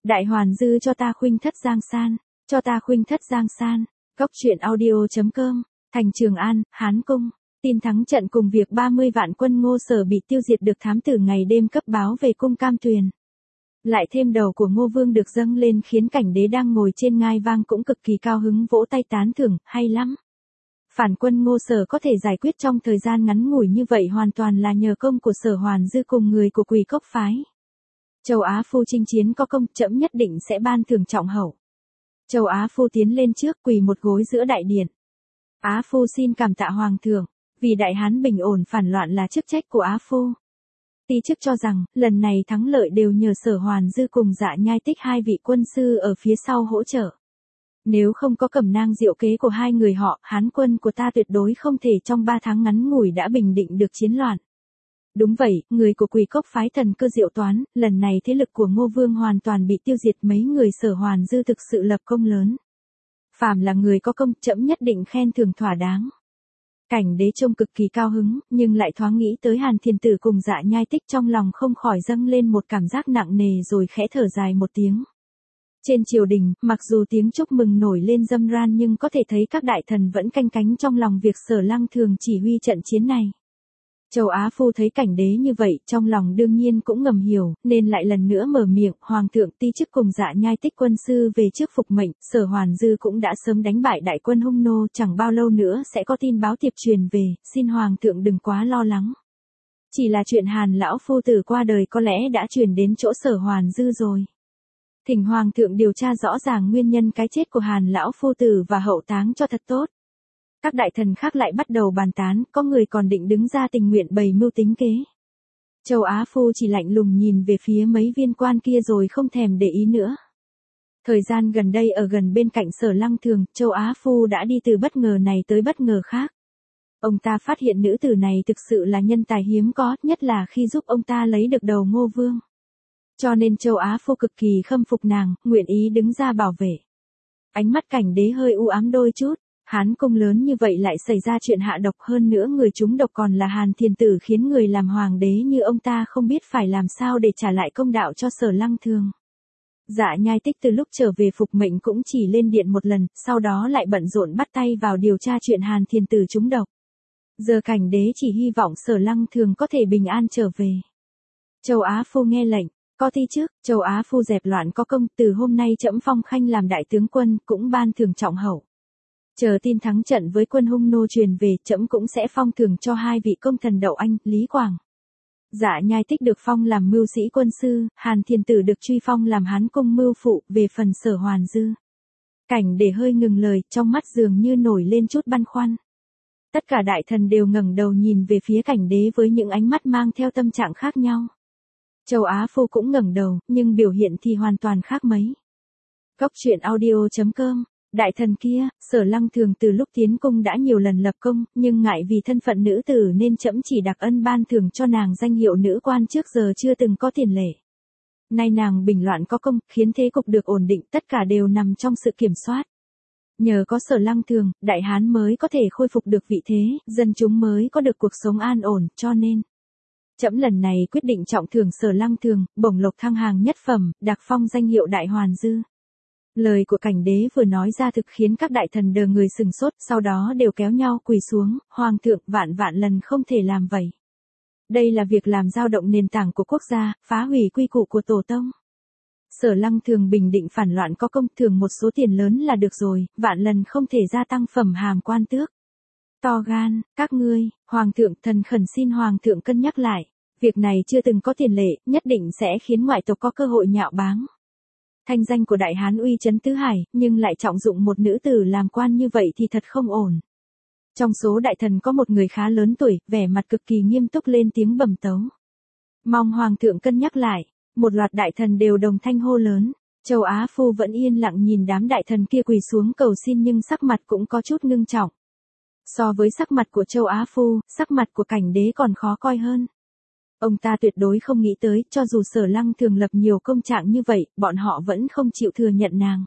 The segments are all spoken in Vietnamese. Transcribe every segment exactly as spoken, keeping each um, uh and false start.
Đại Hoàn Dư cho ta khuynh thất Giang San, cho ta khuynh thất Giang San. Góc truyện audio.com, thành Trường An, Hán Cung. Tin thắng trận cùng việc ba mươi vạn quân Ngô Sở bị tiêu diệt được thám tử ngày đêm cấp báo về cung Cam Tuyền. Lại thêm đầu của Ngô Vương được dâng lên khiến cảnh đế đang ngồi trên ngai vang cũng cực kỳ cao hứng vỗ tay tán thưởng, hay lắm. Phản quân Ngô Sở có thể giải quyết trong thời gian ngắn ngủi như vậy hoàn toàn là nhờ công của Sở Hoàn Dư cùng người của Quỳ Cốc phái. Châu Á Phu chinh chiến có công, trẫm nhất định sẽ ban thưởng trọng hậu. Châu Á Phu tiến lên trước quỳ một gối giữa đại điện. Á Phu xin cảm tạ Hoàng thượng, vì Đại Hán bình ổn phản loạn là chức trách của Á Phu. Ti chức cho rằng, lần này thắng lợi đều nhờ Sở Hoàn Dư cùng Dạ Nhai Tích hai vị quân sư ở phía sau hỗ trợ. Nếu không có cẩm nang diệu kế của hai người họ, Hán quân của ta tuyệt đối không thể trong ba tháng ngắn ngủi đã bình định được chiến loạn. Đúng vậy, người của Quỳ Cốc phái thần cơ diệu toán, lần này thế lực của Ngô Vương hoàn toàn bị tiêu diệt, mấy người Sở Hoàn Dư thực sự lập công lớn. Phàm là người có công, trẫm nhất định khen thưởng thỏa đáng. Cảnh đế trông cực kỳ cao hứng, nhưng lại thoáng nghĩ tới Hàn Thiên Tử cùng Dạ Nhai Tích, trong lòng không khỏi dâng lên một cảm giác nặng nề rồi khẽ thở dài một tiếng. Trên triều đình, mặc dù tiếng chúc mừng nổi lên râm ran nhưng có thể thấy các đại thần vẫn canh cánh trong lòng việc Sở Lăng Thường chỉ huy trận chiến này. Châu Á Phu thấy cảnh đế như vậy, trong lòng đương nhiên cũng ngầm hiểu, nên lại lần nữa mở miệng, Hoàng thượng ti chức cùng Dạ Nhai Tích quân sư về trước phục mệnh, Sở Hoàn Dư cũng đã sớm đánh bại đại quân Hung Nô, chẳng bao lâu nữa sẽ có tin báo tiệp truyền về, xin Hoàng thượng đừng quá lo lắng. Chỉ là chuyện Hàn lão phu tử qua đời có lẽ đã truyền đến chỗ Sở Hoàn Dư rồi. Thỉnh Hoàng thượng điều tra rõ ràng nguyên nhân cái chết của Hàn lão phu tử và hậu táng cho thật tốt. Các đại thần khác lại bắt đầu bàn tán, có người còn định đứng ra tình nguyện bày mưu tính kế. Châu Á Phu chỉ lạnh lùng nhìn về phía mấy viên quan kia rồi không thèm để ý nữa. Thời gian gần đây ở gần bên cạnh Sở Lăng Thường, Châu Á Phu đã đi từ bất ngờ này tới bất ngờ khác. Ông ta phát hiện nữ tử này thực sự là nhân tài hiếm có, nhất là khi giúp ông ta lấy được đầu Ngô Vương. Cho nên Châu Á Phu cực kỳ khâm phục nàng, nguyện ý đứng ra bảo vệ. Ánh mắt cảnh đế hơi u ám đôi chút. Hán cung lớn như vậy lại xảy ra chuyện hạ độc, hơn nữa người trúng độc còn là Hàn Thiên Tử, khiến người làm hoàng đế như ông ta không biết phải làm sao để trả lại công đạo cho Sở Lăng Thường. Dạ Nhai Tích từ lúc trở về phục mệnh cũng chỉ lên điện một lần, sau đó lại bận rộn bắt tay vào điều tra chuyện Hàn Thiên Tử trúng độc. Giờ cảnh đế chỉ hy vọng Sở Lăng Thường có thể bình an trở về. Châu Á Phu nghe lệnh. Có ti trước, Châu Á Phu dẹp loạn có công, từ hôm nay trẫm phong khanh làm đại tướng quân, cũng ban thưởng trọng hậu. Chờ tin thắng trận với quân Hung Nô truyền về, trẫm cũng sẽ phong thưởng cho hai vị công thần Đậu Anh, Lý Quảng. Dạ Nhai Tích được phong làm mưu sĩ quân sư, Hàn Thiên Tử được truy phong làm Hán cung mưu phụ, về phần Sở Hoàn Dư. Cảnh để hơi ngừng lời, trong mắt dường như nổi lên chút băn khoăn. Tất cả đại thần đều ngẩng đầu nhìn về phía cảnh đế với những ánh mắt mang theo tâm trạng khác nhau. Châu Á Phu cũng ngẩng đầu, nhưng biểu hiện thì hoàn toàn khác mấy. Góc truyện audio.com. Đại thần kia, Sở Lăng Thường từ lúc tiến cung đã nhiều lần lập công, nhưng ngại vì thân phận nữ tử nên trẫm chỉ đặc ân ban thưởng cho nàng danh hiệu nữ quan trước giờ chưa từng có tiền lệ. Nay nàng bình loạn có công, khiến thế cục được ổn định, tất cả đều nằm trong sự kiểm soát. Nhờ có Sở Lăng Thường, Đại Hán mới có thể khôi phục được vị thế, dân chúng mới có được cuộc sống an ổn, cho nên trẫm lần này quyết định trọng thưởng Sở Lăng Thường, bổng lộc thăng hàng nhất phẩm, đặc phong danh hiệu Đại Hoàn Dư. Lời của cảnh đế vừa nói ra thực khiến các đại thần đờ người sừng sốt, sau đó đều kéo nhau quỳ xuống, Hoàng thượng vạn vạn lần không thể làm vậy. Đây là việc làm dao động nền tảng của quốc gia, phá hủy quy củ của tổ tông. Sở Lăng Thường bình định phản loạn có công, thưởng một số tiền lớn là được rồi, vạn lần không thể gia tăng phẩm hàm quan tước. To gan, các ngươi, Hoàng thượng thần khẩn xin Hoàng thượng cân nhắc lại, việc này chưa từng có tiền lệ, nhất định sẽ khiến ngoại tộc có cơ hội nhạo báng. Thanh danh của Đại Hán uy chấn tứ hải, nhưng lại trọng dụng một nữ tử làm quan như vậy thì thật không ổn. Trong số đại thần có một người khá lớn tuổi, vẻ mặt cực kỳ nghiêm túc lên tiếng bẩm tấu. Mong Hoàng thượng cân nhắc lại, một loạt đại thần đều đồng thanh hô lớn. Châu Á Phu vẫn yên lặng nhìn đám đại thần kia quỳ xuống cầu xin nhưng sắc mặt cũng có chút ngưng trọng. So với sắc mặt của Châu Á Phu, sắc mặt của cảnh đế còn khó coi hơn. Ông ta tuyệt đối không nghĩ tới, cho dù Sở Lăng Thường lập nhiều công trạng như vậy, bọn họ vẫn không chịu thừa nhận nàng.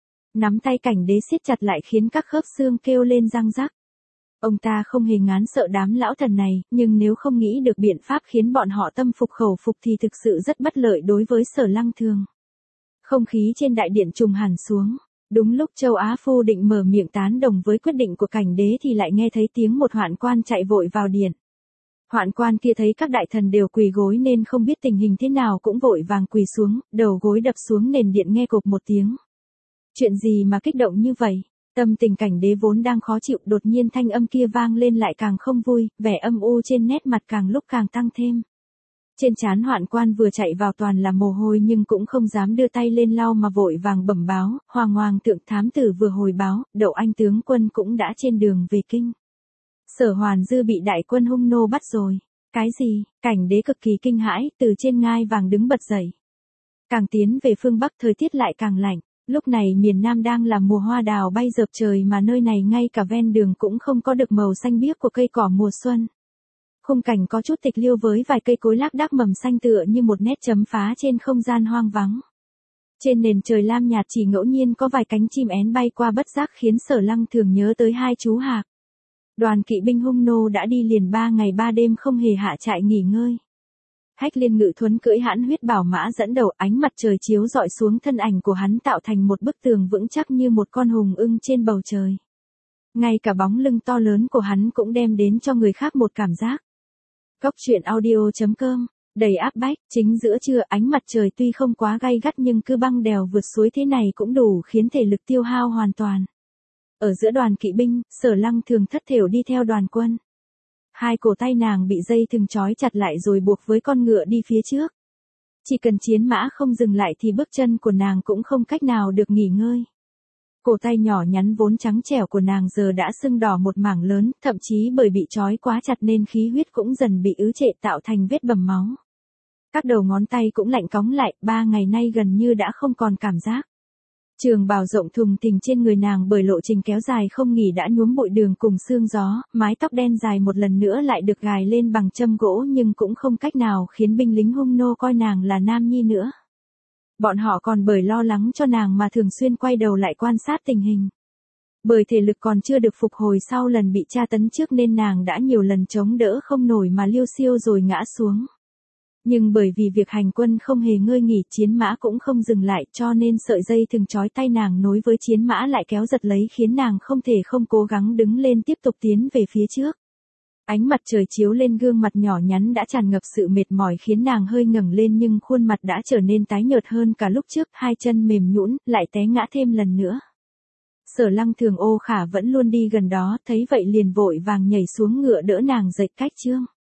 Nắm tay cảnh đế siết chặt lại khiến các khớp xương kêu lên răng rắc. Ông ta không hề ngán sợ đám lão thần này, nhưng nếu không nghĩ được biện pháp khiến bọn họ tâm phục khẩu phục thì thực sự rất bất lợi đối với Sở Lăng Thường. Không khí trên đại điện trùng hẳn xuống. Đúng lúc Châu Á Phu định mở miệng tán đồng với quyết định của cảnh đế thì lại nghe thấy tiếng một hoạn quan chạy vội vào điện. Hoạn quan kia thấy các đại thần đều quỳ gối nên không biết tình hình thế nào cũng vội vàng quỳ xuống, đầu gối đập xuống nền điện nghe cộp một tiếng. Chuyện gì mà kích động như vậy? Tâm tình cảnh đế vốn đang khó chịu, đột nhiên thanh âm kia vang lên lại càng không vui, vẻ âm u trên nét mặt càng lúc càng tăng thêm. Trên trán hoạn quan vừa chạy vào toàn là mồ hôi nhưng cũng không dám đưa tay lên lau mà vội vàng bẩm báo, Hoàng Hoàng thượng thám tử vừa hồi báo, Đậu Anh tướng quân cũng đã trên đường về kinh. Sở Hoàn Dư bị đại quân hung nô bắt rồi. Cái gì? Cảnh đế cực kỳ kinh hãi, từ trên ngai vàng đứng bật dậy. Càng tiến về phương Bắc thời tiết lại càng lạnh, lúc này miền Nam đang là mùa hoa đào bay dợp trời mà nơi này ngay cả ven đường cũng không có được màu xanh biếc của cây cỏ mùa xuân. Khung cảnh có chút tịch liêu với vài cây cối lác đác mầm xanh tựa như một nét chấm phá trên không gian hoang vắng. Trên nền trời lam nhạt chỉ ngẫu nhiên có vài cánh chim én bay qua bất giác khiến Sở Lăng thường nhớ tới hai chú hạc. Đoàn kỵ binh hung nô đã đi liền ba ngày ba đêm không hề hạ trại nghỉ ngơi. Hách Liên ngự thuấn cưỡi hãn huyết bảo mã dẫn đầu, ánh mặt trời chiếu rọi xuống thân ảnh của hắn tạo thành một bức tường vững chắc như một con hùng ưng trên bầu trời. Ngay cả bóng lưng to lớn của hắn cũng đem đến cho người khác một cảm giác. Góc truyện audio chấm com, đầy áp bách, chính giữa trưa ánh mặt trời tuy không quá gay gắt nhưng cứ băng đèo vượt suối thế này cũng đủ khiến thể lực tiêu hao hoàn toàn. Ở giữa đoàn kỵ binh, Sở Lăng thường thất thểu đi theo đoàn quân. Hai cổ tay nàng bị dây thừng trói chặt lại rồi buộc với con ngựa đi phía trước. Chỉ cần chiến mã không dừng lại thì bước chân của nàng cũng không cách nào được nghỉ ngơi. Cổ tay nhỏ nhắn vốn trắng trẻo của nàng giờ đã sưng đỏ một mảng lớn, thậm chí bởi bị trói quá chặt nên khí huyết cũng dần bị ứ trệ tạo thành vết bầm máu. Các đầu ngón tay cũng lạnh cóng lại, ba ngày nay gần như đã không còn cảm giác. Trường bào rộng thùng thình trên người nàng bởi lộ trình kéo dài không nghỉ đã nhuốm bụi đường cùng sương gió, mái tóc đen dài một lần nữa lại được gài lên bằng châm gỗ nhưng cũng không cách nào khiến binh lính hung nô coi nàng là nam nhi nữa. Bọn họ còn bởi lo lắng cho nàng mà thường xuyên quay đầu lại quan sát tình hình. Bởi thể lực còn chưa được phục hồi sau lần bị tra tấn trước nên nàng đã nhiều lần chống đỡ không nổi mà liêu xiêu rồi ngã xuống. Nhưng bởi vì việc hành quân không hề ngơi nghỉ, chiến mã cũng không dừng lại cho nên sợi dây thường trói tay nàng nối với chiến mã lại kéo giật lấy khiến nàng không thể không cố gắng đứng lên tiếp tục tiến về phía trước. Ánh mặt trời chiếu lên gương mặt nhỏ nhắn đã tràn ngập sự mệt mỏi khiến nàng hơi ngẩng lên nhưng khuôn mặt đã trở nên tái nhợt hơn cả lúc trước, hai chân mềm nhũn, lại té ngã thêm lần nữa. Sở Lăng thường Ô Khả vẫn luôn đi gần đó, thấy vậy liền vội vàng nhảy xuống ngựa đỡ nàng dậy cách chương.